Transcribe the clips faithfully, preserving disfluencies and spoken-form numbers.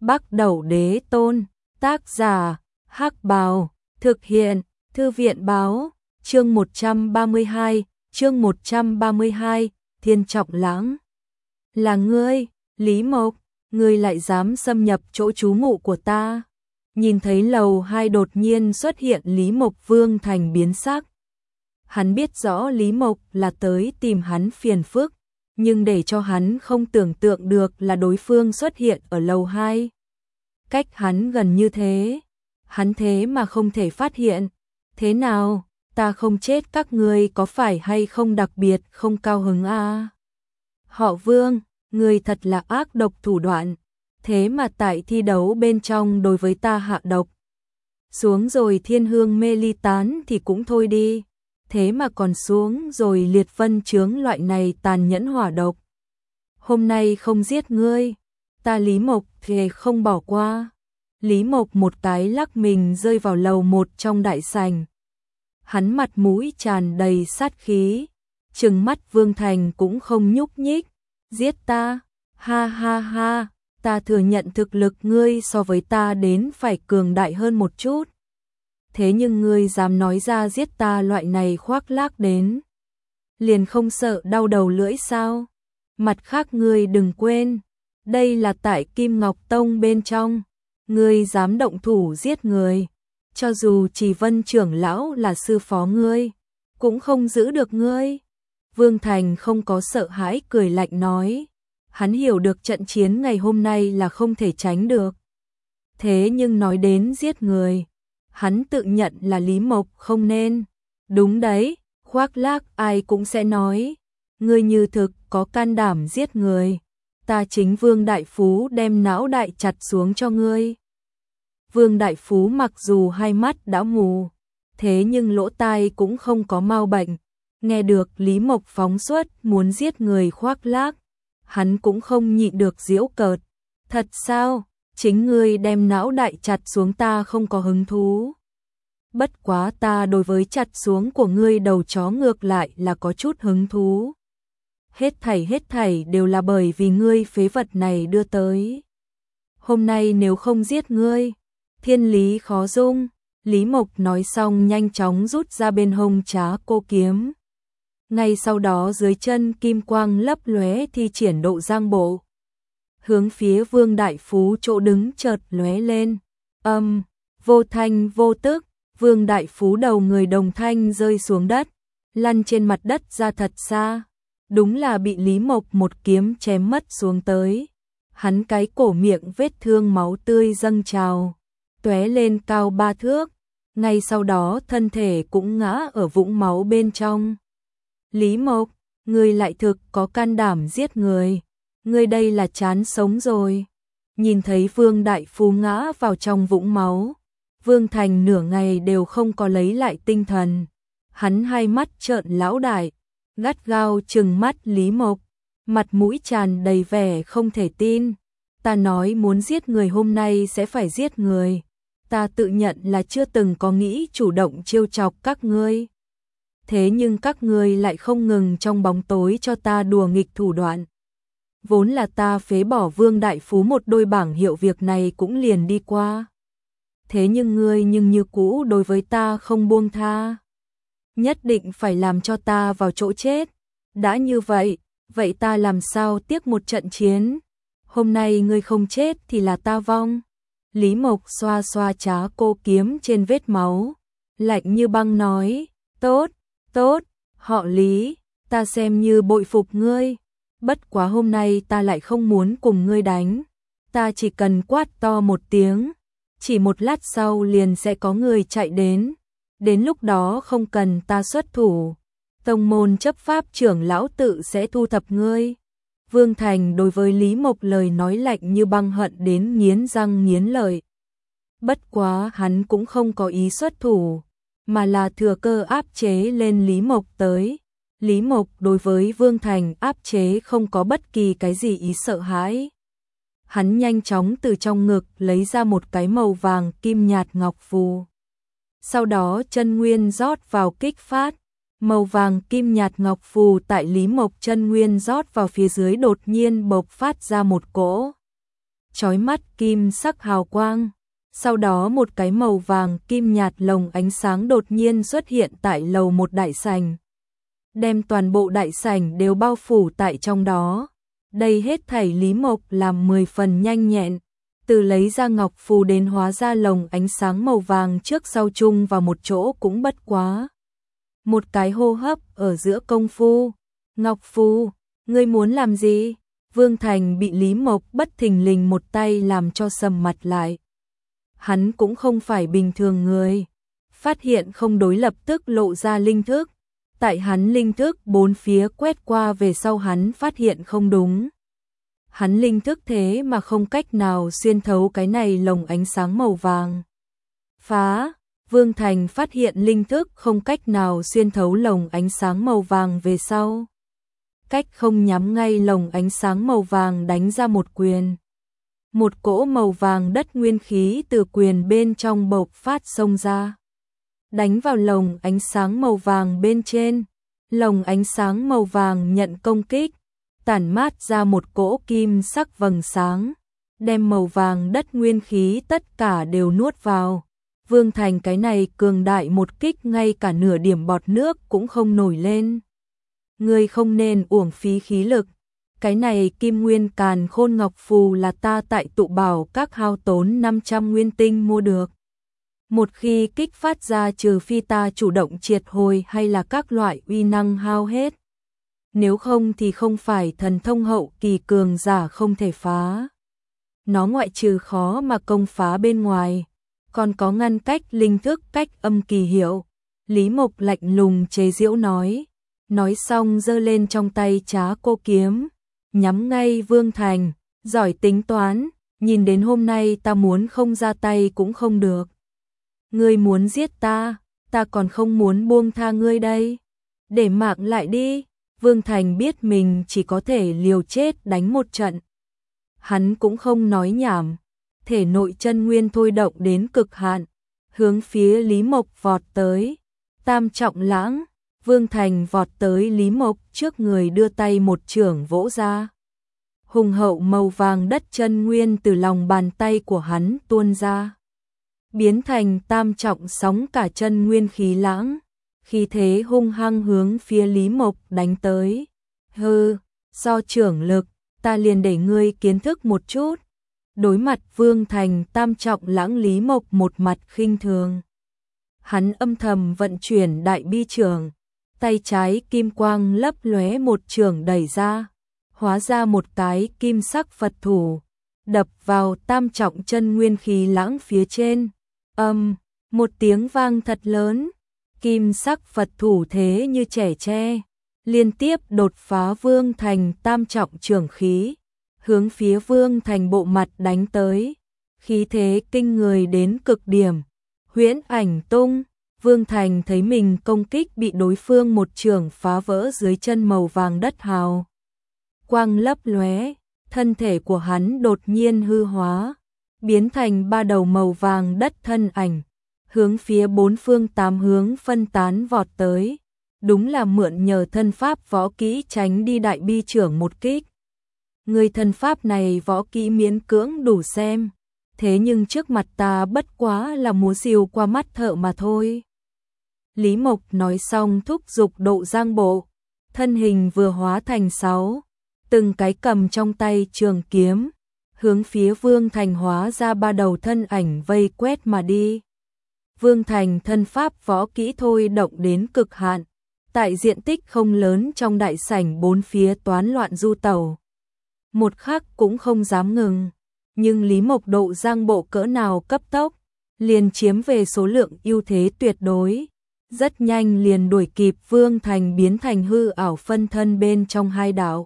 Bắc Đẩu Đế Tôn, tác giả, Hắc Bào, thực hiện, Thư viện báo, chương một trăm ba mươi hai, chương một trăm ba mươi hai, Thiên Trọng Lãng. Là ngươi, Lý Mộc, ngươi lại dám xâm nhập chỗ trú ngụ của ta. Nhìn thấy lầu hai đột nhiên xuất hiện Lý Mộc, Vương Thành biến sắc. Hắn biết rõ Lý Mộc là tới tìm hắn phiền phức, nhưng để cho hắn không tưởng tượng được là đối phương xuất hiện ở lầu hai. Cách hắn gần như thế, hắn thế mà không thể phát hiện. Thế nào, ta không chết các ngươi có phải hay không đặc biệt không cao hứng à? Họ Vương, ngươi thật là ác độc thủ đoạn, thế mà tại thi đấu bên trong đối với ta hạ độc. Xuống rồi thiên hương mê ly tán thì cũng thôi đi, thế mà còn xuống rồi liệt vân chướng loại này tàn nhẫn hỏa độc. Hôm nay không giết ngươi, ta Lý Mộc thề không bỏ qua. Lý Mộc một cái lắc mình rơi vào lầu một trong đại sảnh. Hắn mặt mũi tràn đầy sát khí, trừng mắt Vương Thành cũng không nhúc nhích. Giết ta, ha ha ha, ta thừa nhận thực lực ngươi so với ta đến phải cường đại hơn một chút. Thế nhưng ngươi dám nói ra giết ta loại này khoác lác đến, liền không sợ đau đầu lưỡi sao? Mặt khác ngươi đừng quên, đây là tại Kim Ngọc Tông bên trong, ngươi dám động thủ giết người, cho dù Chỉ Vân trưởng lão là sư phó ngươi, cũng không giữ được ngươi. Vương Thành không có sợ hãi, cười lạnh nói, hắn hiểu được trận chiến ngày hôm nay là không thể tránh được. Thế nhưng nói đến giết người, hắn tự nhận là Lý Mộc không nên. Đúng đấy, khoác lác ai cũng sẽ nói, ngươi như thực có can đảm giết người, ta chính Vương Đại Phú đem não đại chặt xuống cho ngươi. Vương Đại Phú mặc dù hai mắt đã mù, thế nhưng lỗ tai cũng không có mau bệnh. Nghe được Lý Mộc phóng xuất muốn giết người khoác lác, hắn cũng không nhịn được giễu cợt. Thật sao, chính ngươi đem não đại chặt xuống ta không có hứng thú. Bất quá ta đối với chặt xuống của ngươi đầu chó ngược lại là có chút hứng thú. Hết thảy hết thảy đều là bởi vì ngươi phế vật này đưa tới. Hôm nay nếu không giết ngươi, thiên lý khó dung. Lý Mộc nói xong nhanh chóng rút ra bên hông trá cô kiếm. Ngay sau đó dưới chân kim quang lấp lóe thi triển độ giang bộ. Hướng phía Vương Đại Phú chỗ đứng chợt lóe lên. Âm, um, vô thanh vô tức, Vương Đại Phú đầu người đồng thanh rơi xuống đất, lăn trên mặt đất ra thật xa. Đúng là bị Lý Mộc một kiếm chém mất xuống tới. Hắn cái cổ miệng vết thương máu tươi dâng trào, tóe lên cao ba thước. Ngay sau đó thân thể cũng ngã ở vũng máu bên trong. Lý Mộc, ngươi lại thực có can đảm giết người, ngươi đây là chán sống rồi. Nhìn thấy Vương Đại Phú ngã vào trong vũng máu, Vương Thành nửa ngày đều không có lấy lại tinh thần. Hắn hai mắt trợn lão đại, gắt gao trừng mắt Lý Mộc, mặt mũi tràn đầy vẻ không thể tin. Ta nói muốn giết người hôm nay sẽ phải giết người. Ta tự nhận là chưa từng có nghĩ chủ động trêu chọc các ngươi. Thế nhưng các ngươi lại không ngừng trong bóng tối cho ta đùa nghịch thủ đoạn. Vốn là ta phế bỏ Vương Đại Phú một đôi bảng hiệu, việc này cũng liền đi qua. Thế nhưng ngươi nhưng như cũ đối với ta không buông tha. Nhất định phải làm cho ta vào chỗ chết. Đã như vậy, vậy ta làm sao tiếc một trận chiến. Hôm nay ngươi không chết thì là ta vong. Lý Mộc xoa xoa trá cô kiếm trên vết máu, lạnh như băng nói, tốt, tốt, họ Lý, ta xem như bội phục ngươi. Bất quá hôm nay ta lại không muốn cùng ngươi đánh. Ta chỉ cần quát to một tiếng, chỉ một lát sau liền sẽ có người chạy đến. Đến lúc đó không cần ta xuất thủ, tông môn chấp pháp trưởng lão tự sẽ thu thập ngươi. Vương Thành đối với Lý Mộc lời nói lạnh như băng, hận đến nghiến răng nghiến lợi. Bất quá hắn cũng không có ý xuất thủ, mà là thừa cơ áp chế lên Lý Mộc tới. Lý Mộc đối với Vương Thành áp chế không có bất kỳ cái gì ý sợ hãi. Hắn nhanh chóng từ trong ngực lấy ra một cái màu vàng kim nhạt ngọc phù. Sau đó chân nguyên rót vào kích phát. Màu vàng kim nhạt ngọc phù tại Lý Mộc chân nguyên rót vào phía dưới đột nhiên bộc phát ra một cỗ chói mắt kim sắc hào quang. Sau đó một cái màu vàng kim nhạt lồng ánh sáng đột nhiên xuất hiện tại lầu một đại sảnh, đem toàn bộ đại sảnh đều bao phủ tại trong đó. Đây hết thảy Lý Mộc làm mười phần nhanh nhẹn, từ lấy ra ngọc phù đến hóa ra lồng ánh sáng màu vàng trước sau chung vào một chỗ cũng bất quá một cái hô hấp ở giữa công phu. Ngọc phù, ngươi muốn làm gì? Vương Thành bị Lý Mộc bất thình lình một tay làm cho sầm mặt lại. Hắn cũng không phải bình thường người, phát hiện không đối lập tức lộ ra linh thức. Tại hắn linh thức bốn phía quét qua về sau hắn phát hiện không đúng. Hắn linh thức thế mà không cách nào xuyên thấu cái này lồng ánh sáng màu vàng. Phá, Vương Thành phát hiện linh thức không cách nào xuyên thấu lồng ánh sáng màu vàng về sau. Cách không nhắm ngay lồng ánh sáng màu vàng đánh ra một quyền. Một cỗ màu vàng đất nguyên khí từ quyền bên trong bộc phát xông ra, đánh vào lồng ánh sáng màu vàng bên trên. Lồng ánh sáng màu vàng nhận công kích, tản mát ra một cỗ kim sắc vầng sáng, đem màu vàng đất nguyên khí tất cả đều nuốt vào. Vương Thành cái này cường đại một kích ngay cả nửa điểm bọt nước cũng không nổi lên. Ngươi không nên uổng phí khí lực. Cái này Kim Nguyên Càn Khôn Ngọc Phù là ta tại tụ bảo các hao tốn năm trăm nguyên tinh mua được. Một khi kích phát ra trừ phi ta chủ động triệt hồi hay là các loại uy năng hao hết. Nếu không thì không phải thần thông hậu kỳ cường giả không thể phá. Nó ngoại trừ khó mà công phá bên ngoài, còn có ngăn cách linh thức cách âm kỳ hiệu. Lý Mộc lạnh lùng chế giễu nói. Nói xong giơ lên trong tay Trá Cô kiếm, nhắm ngay Vương Thành, giỏi tính toán, nhìn đến hôm nay ta muốn không ra tay cũng không được. Ngươi muốn giết ta, ta còn không muốn buông tha ngươi đây. Để mạng lại đi. Vương Thành biết mình chỉ có thể liều chết đánh một trận. Hắn cũng không nói nhảm, thể nội chân nguyên thôi động đến cực hạn, hướng phía Lý Mộc vọt tới. Tam trọng lãng, Vương Thành vọt tới Lý Mộc trước người đưa tay một chưởng vỗ ra. Hùng hậu màu vàng đất chân nguyên từ lòng bàn tay của hắn tuôn ra, biến thành tam trọng sóng cả chân nguyên khí lãng, khí thế hung hăng hướng phía Lý Mộc đánh tới. Hừ, do trưởng lực, ta liền để ngươi kiến thức một chút. Đối mặt Vương Thành tam trọng lãng, Lý Mộc một mặt khinh thường. Hắn âm thầm vận chuyển đại bi chưởng, tay trái kim quang lấp lóe một chưởng đẩy ra, hóa ra một cái kim sắc Phật thủ, đập vào tam trọng chân nguyên khí lãng phía trên. Âm, một tiếng vang thật lớn, kim sắc Phật thủ thế như trẻ tre, liên tiếp đột phá Vương Thành tam trọng chưởng khí, hướng phía Vương Thành bộ mặt đánh tới. Khí thế kinh người đến cực điểm. Huyễn Ảnh tung, Vương Thành thấy mình công kích bị đối phương một chưởng phá vỡ dưới chân màu vàng đất hào quang lấp lóe, thân thể của hắn đột nhiên hư hóa, biến thành ba đầu màu vàng đất thân ảnh, hướng phía bốn phương tám hướng phân tán vọt tới. Đúng là mượn nhờ thân pháp võ kỹ tránh đi đại bi chưởng một kích. Người thân pháp này võ kỹ miễn cưỡng đủ xem, thế nhưng trước mặt ta bất quá là múa rìu qua mắt thợ mà thôi. Lý Mộc nói xong thúc giục độ giang bộ, thân hình vừa hóa thành sáu, từng cái cầm trong tay trường kiếm, hướng phía Vương Thành hóa ra ba đầu thân ảnh vây quét mà đi. Vương Thành thân pháp võ kỹ thôi động đến cực hạn, tại diện tích không lớn trong đại sảnh bốn phía toán loạn du tẩu. Một khắc cũng không dám ngừng, nhưng Lý Mộc độ giang bộ cỡ nào cấp tốc, liền chiếm về số lượng ưu thế tuyệt đối. Rất nhanh liền đuổi kịp Vương Thành biến thành hư ảo phân thân bên trong hai đạo.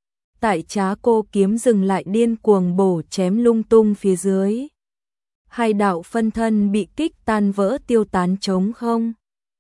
Tại Trá Cô kiếm dừng lại điên cuồng bổ chém lung tung phía dưới. Hai đạo phân thân bị kích tan vỡ tiêu tán trống không.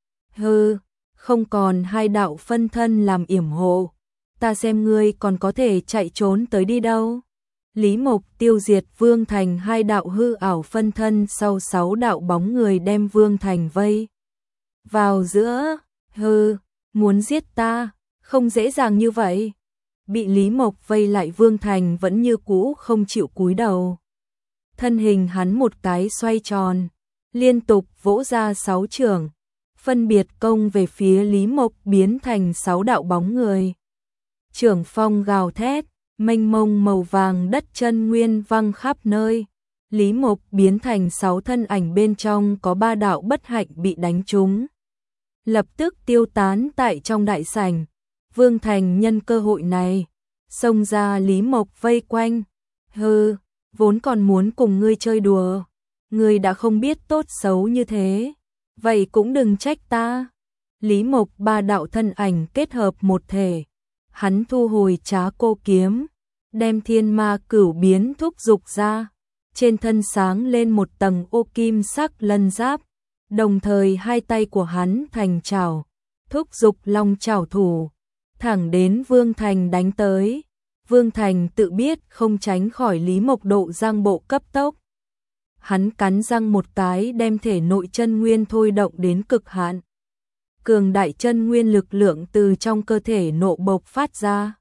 Hừ, không còn hai đạo phân thân làm yểm hộ, ta xem ngươi còn có thể chạy trốn tới đi đâu. Lý Mộc tiêu diệt Vương Thành hai đạo hư ảo phân thân sau sáu đạo bóng người đem Vương Thành vây vào giữa. Hừ, muốn giết ta, không dễ dàng như vậy. bị Lý Mộc vây lại Vương Thành vẫn như cũ không chịu cúi đầu. Thân hình hắn một cái xoay tròn, liên tục vỗ ra sáu chưởng, phân biệt công về phía Lý Mộc biến thành sáu đạo bóng người. Chưởng phong gào thét, mênh mông màu vàng đất chân nguyên văng khắp nơi. Lý Mộc biến thành sáu thân ảnh bên trong có ba đạo bất hạnh bị đánh trúng. Lập tức tiêu tán tại trong đại sảnh. Vương Thành nhân cơ hội này, xông ra Lý Mộc vây quanh. Hừ, vốn còn muốn cùng ngươi chơi đùa. Ngươi đã không biết tốt xấu như thế. Vậy cũng đừng trách ta. Lý Mộc ba đạo thân ảnh kết hợp một thể. Hắn thu hồi Trá Cô kiếm, đem Thiên Ma Cửu biến thúc dục ra. Trên thân sáng lên một tầng ô kim sắc lân giáp. Đồng thời hai tay của hắn thành chảo, thúc dục long chảo thủ, thẳng đến Vương Thành đánh tới. Vương Thành tự biết không tránh khỏi Lý Mộc độ giang bộ cấp tốc. Hắn cắn răng một cái đem thể nội chân nguyên thôi động đến cực hạn. Cường đại chân nguyên lực lượng từ trong cơ thể nộ bộc phát ra.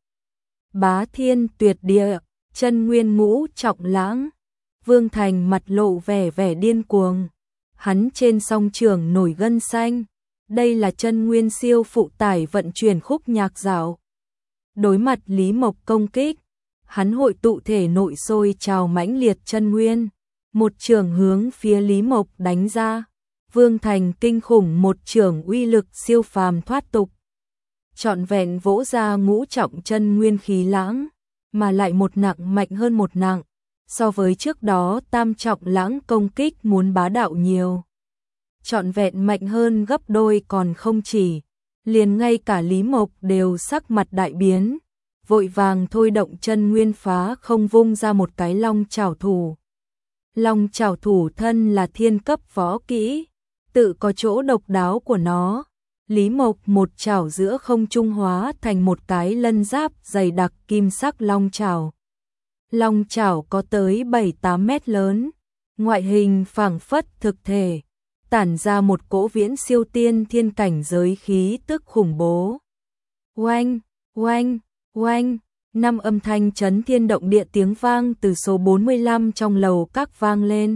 Bá thiên tuyệt địa, chân nguyên ngũ trọng lãng. Vương Thành mặt lộ vẻ vẻ điên cuồng. Hắn trên song trường nổi gân xanh. Đây là chân nguyên siêu phụ tải vận chuyển khúc nhạc dạo. Đối mặt Lý Mộc công kích, hắn hội tụ thể nội sôi trào mãnh liệt chân nguyên. Một trường hướng phía Lý Mộc đánh ra. Vương Thành kinh khủng một trường uy lực siêu phàm thoát tục. Trọn vẹn vỗ ra ngũ trọng chân nguyên khí lãng, mà lại một nặng mạnh hơn một nặng. So với trước đó tam trọng lãng công kích muốn bá đạo nhiều. Trọn vẹn mạnh hơn gấp đôi còn không chỉ. Liền ngay cả Lý Mộc đều sắc mặt đại biến. Vội vàng thôi động chân nguyên phá không vung ra một cái long chảo thủ. Long chảo thủ thân là thiên cấp võ kỹ, tự có chỗ độc đáo của nó. Lý Mộc một chảo giữa không trung hóa thành một cái lân giáp dày đặc kim sắc long chảo. Long chảo có tới bảy tám mét lớn, ngoại hình phảng phất thực thể, tản ra một cỗ viễn siêu tiên thiên cảnh giới khí tức khủng bố. Oanh, oanh, oanh, năm âm thanh chấn thiên động địa tiếng vang từ số bốn mươi lăm trong lầu các vang lên.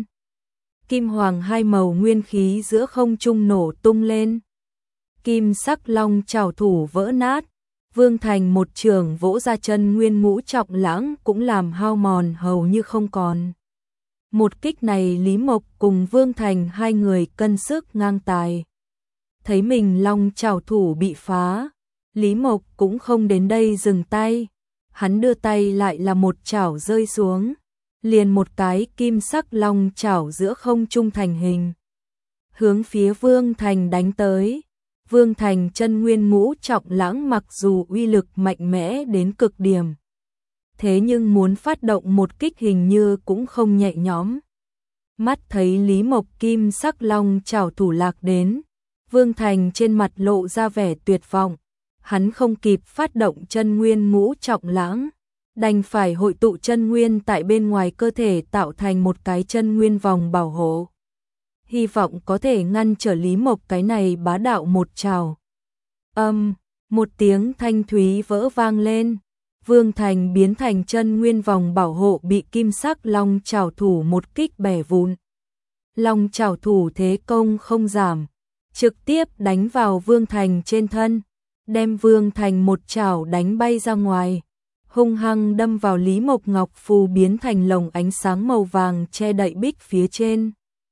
Kim hoàng hai màu nguyên khí giữa không trung nổ tung lên. Kim sắc long chảo thủ vỡ nát. Vương Thành một trường vỗ ra chân nguyên ngũ trọng lãng cũng làm hao mòn hầu như không còn. Một kích này Lý Mộc cùng Vương Thành hai người cân sức ngang tài. Thấy mình long chảo thủ bị phá, Lý Mộc cũng không đến đây dừng tay. Hắn đưa tay lại là một chảo rơi xuống, liền một cái kim sắc long chảo giữa không trung thành hình. Hướng phía Vương Thành đánh tới. Vương Thành chân nguyên ngũ trọng lãng mặc dù uy lực mạnh mẽ đến cực điểm. Thế nhưng muốn phát động một kích hình như cũng không nhẹ nhõm. Mắt thấy Lý Mộc kim sắc long chảo thủ lạc đến. Vương Thành trên mặt lộ ra vẻ tuyệt vọng. Hắn không kịp phát động chân nguyên ngũ trọng lãng. Đành phải hội tụ chân nguyên tại bên ngoài cơ thể tạo thành một cái chân nguyên vòng bảo hộ. Hy vọng có thể ngăn trở Lý Mộc cái này bá đạo một trào. Âm, một tiếng thanh thúy vỡ vang lên. Vương Thành biến thành chân nguyên vòng bảo hộ bị kim sắc long chảo thủ một kích bẻ vụn. Long chảo thủ thế công không giảm, trực tiếp đánh vào Vương Thành trên thân, đem Vương Thành một chảo đánh bay ra ngoài, hung hăng đâm vào Lý Mộc ngọc phù biến thành lồng ánh sáng màu vàng che đậy bích phía trên.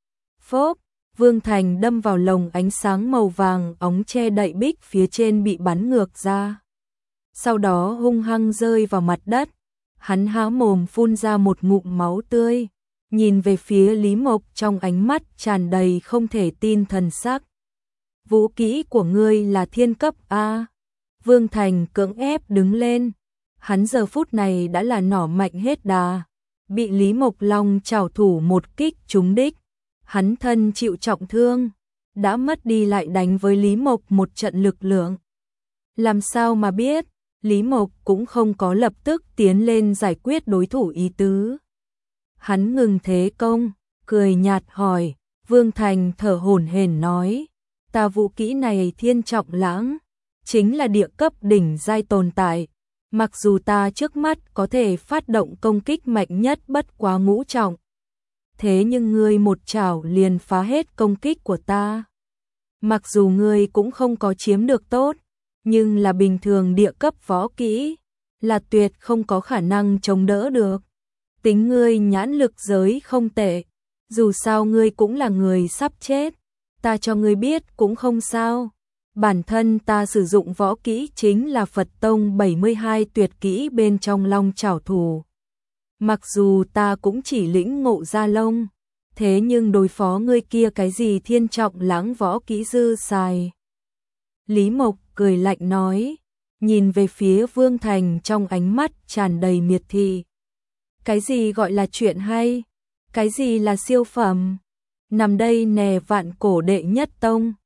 Phốp, Vương Thành đâm vào lồng ánh sáng màu vàng óng che đậy bích phía trên bị bắn ngược ra. Sau đó hung hăng rơi vào mặt đất, hắn há mồm phun ra một ngụm máu tươi, nhìn về phía Lý Mộc trong ánh mắt tràn đầy không thể tin thần sắc. Vũ kỹ của ngươi là thiên cấp A. Vương Thành cưỡng ép đứng lên, hắn giờ phút này đã là nỏ mạnh hết đà, bị Lý Mộc long chảo thủ một kích trúng đích. Hắn thân chịu trọng thương, đã mất đi lại đánh với Lý Mộc một trận lực lượng. Làm sao mà biết, Lý Mộc cũng không có lập tức tiến lên giải quyết đối thủ ý tứ. Hắn ngừng thế công, cười nhạt hỏi, Vương Thành thở hổn hển nói, ta vũ kỹ này thiên trọng lãng, chính là địa cấp đỉnh giai tồn tại, Mặc dù ta trước mắt có thể phát động công kích mạnh nhất bất quá ngũ trọng, thế nhưng ngươi một chảo liền phá hết công kích của ta. Mặc dù ngươi cũng không có chiếm được tốt, nhưng là bình thường địa cấp võ kỹ, là tuyệt không có khả năng chống đỡ được. Tính ngươi nhãn lực giới không tệ, dù sao ngươi cũng là người sắp chết, ta cho ngươi biết cũng không sao. Bản thân ta sử dụng võ kỹ chính là Phật Tông bảy mươi hai tuyệt kỹ bên trong Long Chảo Thủ. Mặc dù ta cũng chỉ lĩnh ngộ ra lông, thế nhưng đối phó ngươi kia cái gì thiên trọng lãng võ kỹ dư xài. Lý Mộc cười lạnh nói, nhìn về phía Vương Thành trong ánh mắt tràn đầy miệt thị. Cái gì gọi là chuyện hay? Cái gì là siêu phẩm? Nằm đây nè vạn cổ đệ nhất tông.